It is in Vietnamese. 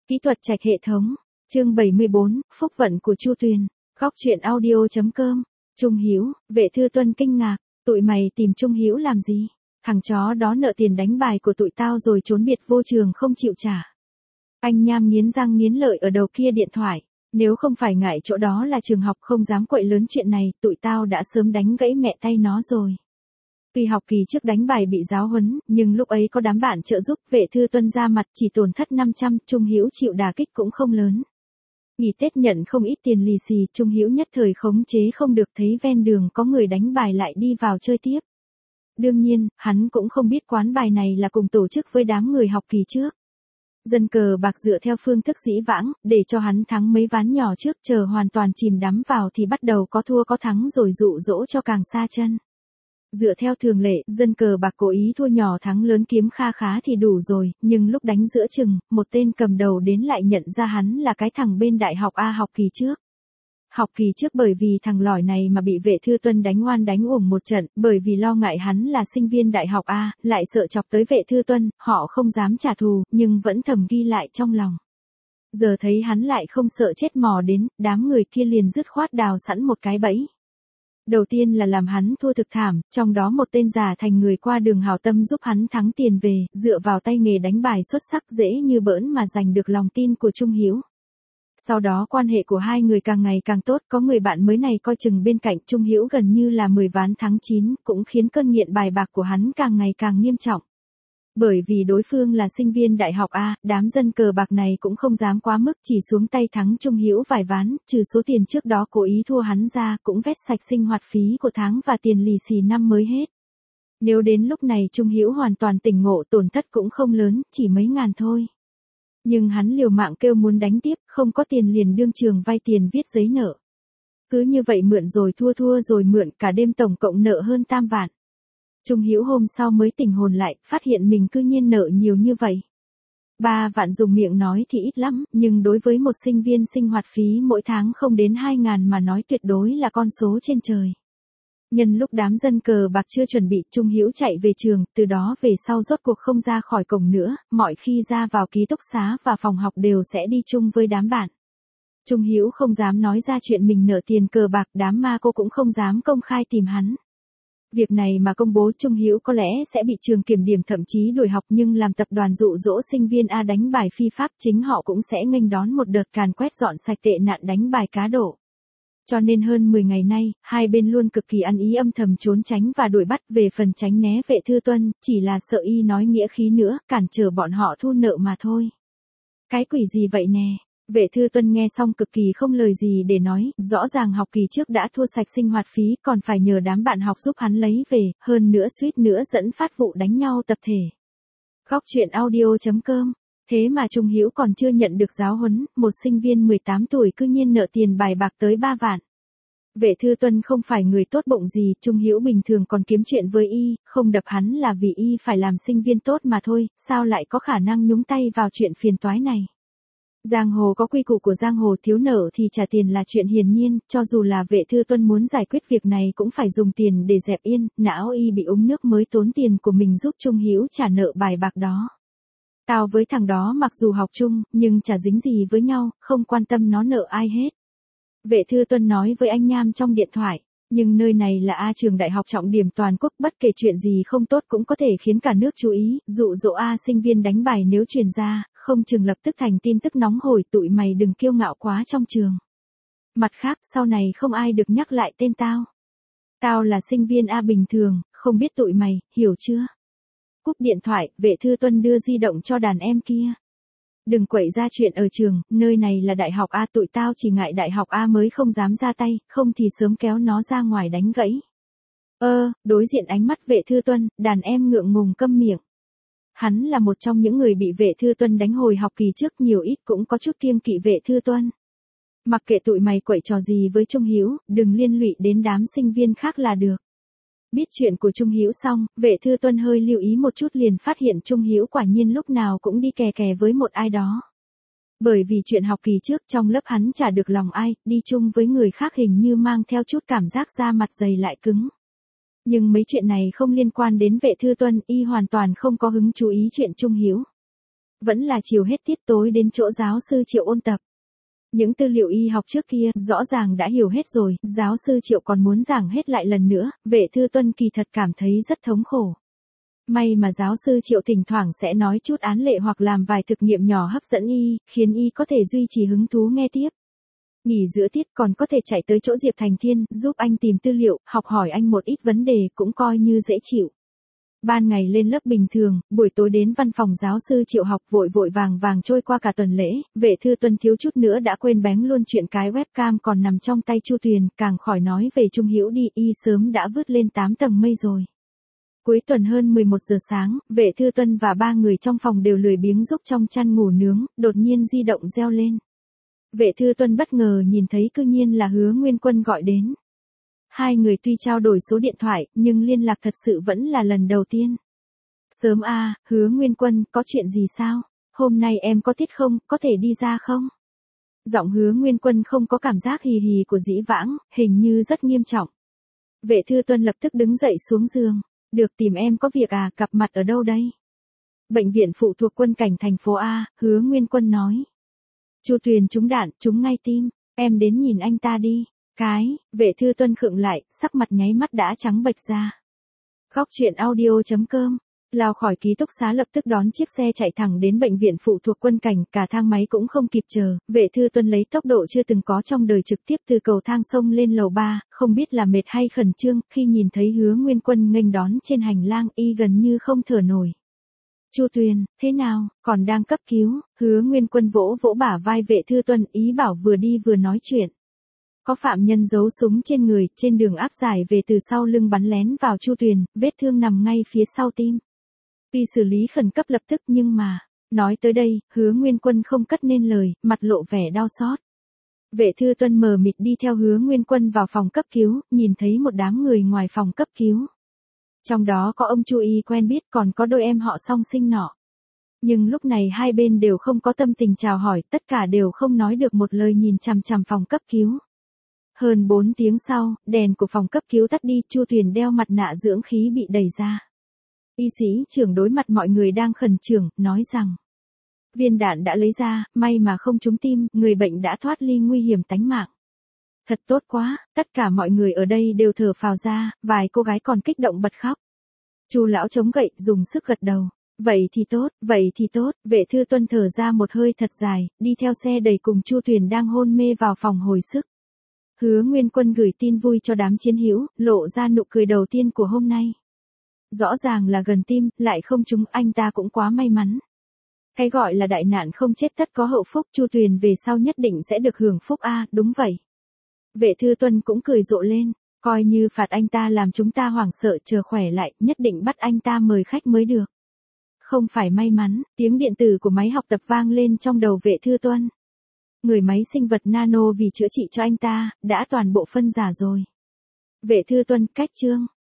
Kỹ thuật trạch hệ thống. Chương 74, phúc vận của Chu Tuyền. Góc truyện audio.com. Trung Hiếu, Vệ Thư Tuân kinh ngạc, tụi mày tìm Trung Hiếu làm gì? Thằng chó đó nợ tiền đánh bài của tụi tao rồi trốn biệt vô trường không chịu trả. Anh Nham nghiến răng nghiến lợi ở đầu kia điện thoại. Nếu không phải ngại chỗ đó là trường học không dám quậy lớn chuyện này, tụi tao đã sớm đánh gãy mẹ tay nó rồi. Tuy học kỳ trước đánh bài bị giáo huấn, nhưng lúc ấy có đám bạn trợ giúp, Vệ Thư Tuân ra mặt chỉ tổn thất 500, Trung Hiếu chịu đả kích cũng không lớn. Nghỉ Tết nhận không ít tiền lì xì, Trung Hiếu nhất thời khống chế không được, thấy ven đường có người đánh bài lại đi vào chơi tiếp. Đương nhiên, hắn cũng không biết quán bài này là cùng tổ chức với đám người học kỳ trước. Dân cờ bạc dựa theo phương thức dĩ vãng, để cho hắn thắng mấy ván nhỏ trước, chờ hoàn toàn chìm đắm vào thì bắt đầu có thua có thắng rồi dụ dỗ cho càng xa chân. Dựa theo thường lệ, dân cờ bạc cố ý thua nhỏ thắng lớn kiếm kha khá thì đủ rồi, nhưng lúc đánh giữa chừng, một tên cầm đầu đến lại nhận ra hắn là cái thằng bên đại học A học kỳ trước. Học kỳ trước bởi vì thằng lỏi này mà bị Vệ Thư Tuân đánh oan đánh uổng một trận, bởi vì lo ngại hắn là sinh viên đại học A, lại sợ chọc tới Vệ Thư Tuân, họ không dám trả thù, nhưng vẫn thầm ghi lại trong lòng. Giờ thấy hắn lại không sợ chết mò đến, đám người kia liền dứt khoát đào sẵn một cái bẫy. Đầu tiên là làm hắn thua thực thảm, trong đó một tên giả thành người qua đường hảo tâm giúp hắn thắng tiền về, dựa vào tay nghề đánh bài xuất sắc dễ như bỡn mà giành được lòng tin của Trung Hiếu. Sau đó quan hệ của hai người càng ngày càng tốt, có người bạn mới này coi chừng bên cạnh, Trung Hiếu gần như là 10 ván thắng 9, cũng khiến cơn nghiện bài bạc của hắn càng ngày càng nghiêm trọng. Bởi vì đối phương là sinh viên đại học A, đám dân cờ bạc này cũng không dám quá mức, chỉ xuống tay thắng Trung Hiếu vài ván, trừ số tiền trước đó cố ý thua hắn ra, cũng vét sạch sinh hoạt phí của tháng và tiền lì xì năm mới hết. Nếu đến lúc này Trung Hiếu hoàn toàn tỉnh ngộ, tổn thất cũng không lớn, chỉ mấy ngàn thôi. Nhưng hắn liều mạng kêu muốn đánh tiếp, không có tiền liền đương trường vay tiền viết giấy nợ. Cứ như vậy mượn rồi thua, thua rồi mượn, cả đêm tổng cộng nợ hơn 3 vạn. Trung Hiếu hôm sau mới tỉnh hồn lại, phát hiện mình cư nhiên nợ nhiều như vậy. 3 vạn dùng miệng nói thì ít lắm, nhưng đối với một sinh viên sinh hoạt phí mỗi tháng không đến 2.000 mà nói tuyệt đối là con số trên trời. Nhân lúc đám dân cờ bạc chưa chuẩn bị, Trung Hiếu chạy về trường, từ đó về sau rốt cuộc không ra khỏi cổng nữa, mọi khi ra vào ký túc xá và phòng học đều sẽ đi chung với đám bạn. Trung Hiếu không dám nói ra chuyện mình nợ tiền cờ bạc, đám ma cô cũng không dám công khai tìm hắn. Việc này mà công bố Trung Hiếu có lẽ sẽ bị trường kiểm điểm thậm chí đuổi học, nhưng làm tập đoàn dụ dỗ sinh viên A đánh bài phi pháp, chính họ cũng sẽ nghênh đón một đợt càn quét dọn sạch tệ nạn đánh bài cá độ. Cho nên hơn 10 ngày nay, hai bên luôn cực kỳ ăn ý âm thầm trốn tránh và đuổi bắt. Về phần tránh né Vệ Thư Tuân, chỉ là sợ y nói nghĩa khí nữa, cản trở bọn họ thu nợ mà thôi. Cái quỷ gì vậy nè? Vệ Thư Tuân nghe xong cực kỳ không lời gì để nói, rõ ràng học kỳ trước đã thua sạch sinh hoạt phí, còn phải nhờ đám bạn học giúp hắn lấy về, hơn nữa suýt nữa dẫn phát vụ đánh nhau tập thể. Góc truyện audio.com. Thế mà Trung Hiếu còn chưa nhận được giáo huấn, một sinh viên 18 tuổi cư nhiên nợ tiền bài bạc tới 3 vạn. Vệ Thư Tuân không phải người tốt bụng gì, Trung Hiếu bình thường còn kiếm chuyện với y, không đập hắn là vì y phải làm sinh viên tốt mà thôi, sao lại có khả năng nhúng tay vào chuyện phiền toái này. Giang hồ có quy củ của giang hồ, thiếu nợ thì trả tiền là chuyện hiển nhiên, cho dù là Vệ Thư Tuân muốn giải quyết việc này cũng phải dùng tiền để dẹp yên, não y bị uống nước mới tốn tiền của mình giúp Trung Hiếu trả nợ bài bạc đó. Tao với thằng đó mặc dù học chung, nhưng chả dính gì với nhau, không quan tâm nó nợ ai hết. Vệ Thư Tuân nói với anh Nham trong điện thoại, nhưng nơi này là A trường đại học trọng điểm toàn quốc, bất kể chuyện gì không tốt cũng có thể khiến cả nước chú ý, dụ dỗ A sinh viên đánh bài nếu truyền ra, không chừng lập tức thành tin tức nóng hổi, tụi mày đừng kiêu ngạo quá trong trường. Mặt khác, sau này không ai được nhắc lại tên tao. Tao là sinh viên A bình thường, không biết tụi mày, hiểu chưa? Cúp điện thoại, Vệ Thư Tuân đưa di động cho đàn em kia. Đừng quậy ra chuyện ở trường, nơi này là đại học A, tụi tao chỉ ngại đại học A mới không dám ra tay, không thì sớm kéo nó ra ngoài đánh gãy. Đối diện ánh mắt Vệ Thư Tuân, đàn em ngượng ngùng câm miệng. Hắn là một trong những người bị Vệ Thư Tuân đánh hồi học kỳ trước, nhiều ít cũng có chút kiêng kỵ Vệ Thư Tuân. Mặc kệ tụi mày quậy trò gì với Trung Hiếu, đừng liên lụy đến đám sinh viên khác là được. Biết chuyện của Trung Hiếu xong, Vệ Thư Tuân hơi lưu ý một chút liền phát hiện Trung Hiếu quả nhiên lúc nào cũng đi kè kè với một ai đó. Bởi vì chuyện học kỳ trước trong lớp hắn chả được lòng ai, đi chung với người khác hình như mang theo chút cảm giác da mặt dày lại cứng. Nhưng mấy chuyện này không liên quan đến Vệ Thư Tuân, y hoàn toàn không có hứng chú ý chuyện Trung Hiếu. Vẫn là chiều hết tiết tối đến chỗ giáo sư Triệu ôn tập. Những tư liệu y học trước kia, rõ ràng đã hiểu hết rồi, giáo sư Triệu còn muốn giảng hết lại lần nữa, Vệ Thư Tuân kỳ thật cảm thấy rất thống khổ. May mà giáo sư Triệu thỉnh thoảng sẽ nói chút án lệ hoặc làm vài thực nghiệm nhỏ hấp dẫn y, khiến y có thể duy trì hứng thú nghe tiếp. Nghỉ giữa tiết còn có thể chạy tới chỗ Diệp Thành Thiên, giúp anh tìm tư liệu, học hỏi anh một ít vấn đề cũng coi như dễ chịu. Ban ngày lên lớp bình thường, buổi tối đến văn phòng giáo sư Triệu học vội vội vàng vàng trôi qua cả tuần lễ, Vệ Thư Tuân thiếu chút nữa đã quên bén luôn chuyện cái webcam còn nằm trong tay Chu Tuyền, càng khỏi nói về Trung Hữu đi, y sớm đã vứt lên 8 tầng mây rồi. Cuối tuần hơn 11 giờ sáng, Vệ Thư Tuân và 3 người trong phòng đều lười biếng giúp trong chăn ngủ nướng, đột nhiên di động reo lên. Vệ Thư Tuân bất ngờ nhìn thấy cư nhiên là Hứa Nguyên Quân gọi đến. Hai người tuy trao đổi số điện thoại, nhưng liên lạc thật sự vẫn là lần đầu tiên. Sớm a, Hứa Nguyên Quân, có chuyện gì sao? Hôm nay em có tiết không, có thể đi ra không? Giọng Hứa Nguyên Quân không có cảm giác hì hì của dĩ vãng, hình như rất nghiêm trọng. Vệ Thư Tuân lập tức đứng dậy xuống giường. Được, tìm em có việc à, gặp mặt ở đâu đây? Bệnh viện phụ thuộc quân cảnh thành phố A, Hứa Nguyên Quân nói. Chu Tuyền trúng đạn, trúng ngay tim, em đến nhìn anh ta đi. Vệ Thư Tuân khựng lại, sắc mặt nháy mắt đã trắng bệch ra. Góc truyện audio.com, lao khỏi ký túc xá lập tức đón chiếc xe chạy thẳng đến bệnh viện phụ thuộc quân cảnh, cả thang máy cũng không kịp chờ, Vệ Thư Tuân lấy tốc độ chưa từng có trong đời trực tiếp từ cầu thang xông lên lầu 3, không biết là mệt hay khẩn trương, khi nhìn thấy Hứa Nguyên Quân nghênh đón trên hành lang, y gần như không thở nổi. Chu Tuyền, thế nào, còn đang cấp cứu? Hứa Nguyên Quân vỗ vỗ bả vai Vệ Thư Tuân, ý bảo vừa đi vừa nói chuyện. Có phạm nhân giấu súng trên người, trên đường áp giải về từ sau lưng bắn lén vào Chu Tuyền, vết thương nằm ngay phía sau tim. Tuy xử lý khẩn cấp lập tức nhưng mà, nói tới đây, Hứa Nguyên Quân không cất nên lời, mặt lộ vẻ đau xót. Vệ Thư Tuân mờ mịt đi theo Hứa Nguyên Quân vào phòng cấp cứu, nhìn thấy một đám người ngoài phòng cấp cứu. Trong đó có ông Chu y quen biết, còn có đôi em họ song sinh nọ. Nhưng lúc này hai bên đều không có tâm tình chào hỏi, tất cả đều không nói được một lời nhìn chằm chằm phòng cấp cứu. Hơn 4 tiếng sau, đèn của phòng cấp cứu tắt đi, Chu Tuyền đeo mặt nạ dưỡng khí bị đẩy ra. Y sĩ trưởng đối mặt mọi người đang khẩn trương, nói rằng, viên đạn đã lấy ra, may mà không trúng tim, người bệnh đã thoát ly nguy hiểm tánh mạng. Thật tốt quá, tất cả mọi người ở đây đều thở phào ra, vài cô gái còn kích động bật khóc. Chu lão chống gậy, dùng sức gật đầu. Vậy thì tốt, Vệ Thư Tuân thở ra một hơi thật dài, đi theo xe đẩy cùng Chu Tuyền đang hôn mê vào phòng hồi sức. Hứa Nguyên Quân gửi tin vui cho đám chiến hữu, lộ ra nụ cười đầu tiên của hôm nay. Rõ ràng là gần tim, lại không trúng, anh ta cũng quá may mắn. Cái gọi là đại nạn không chết tất có hậu phúc, Chu Tuyền về sau nhất định sẽ được hưởng phúc a, đúng vậy. Vệ Thư Tuân cũng cười rộ lên, coi như phạt anh ta làm chúng ta hoảng sợ, chờ khỏe lại, nhất định bắt anh ta mời khách mới được. Không phải may mắn, tiếng điện tử của máy học tập vang lên trong đầu Vệ Thư Tuân. Người máy sinh vật nano vì chữa trị cho anh ta, đã toàn bộ phân giả rồi. Vệ Thư Tuân, cách chương.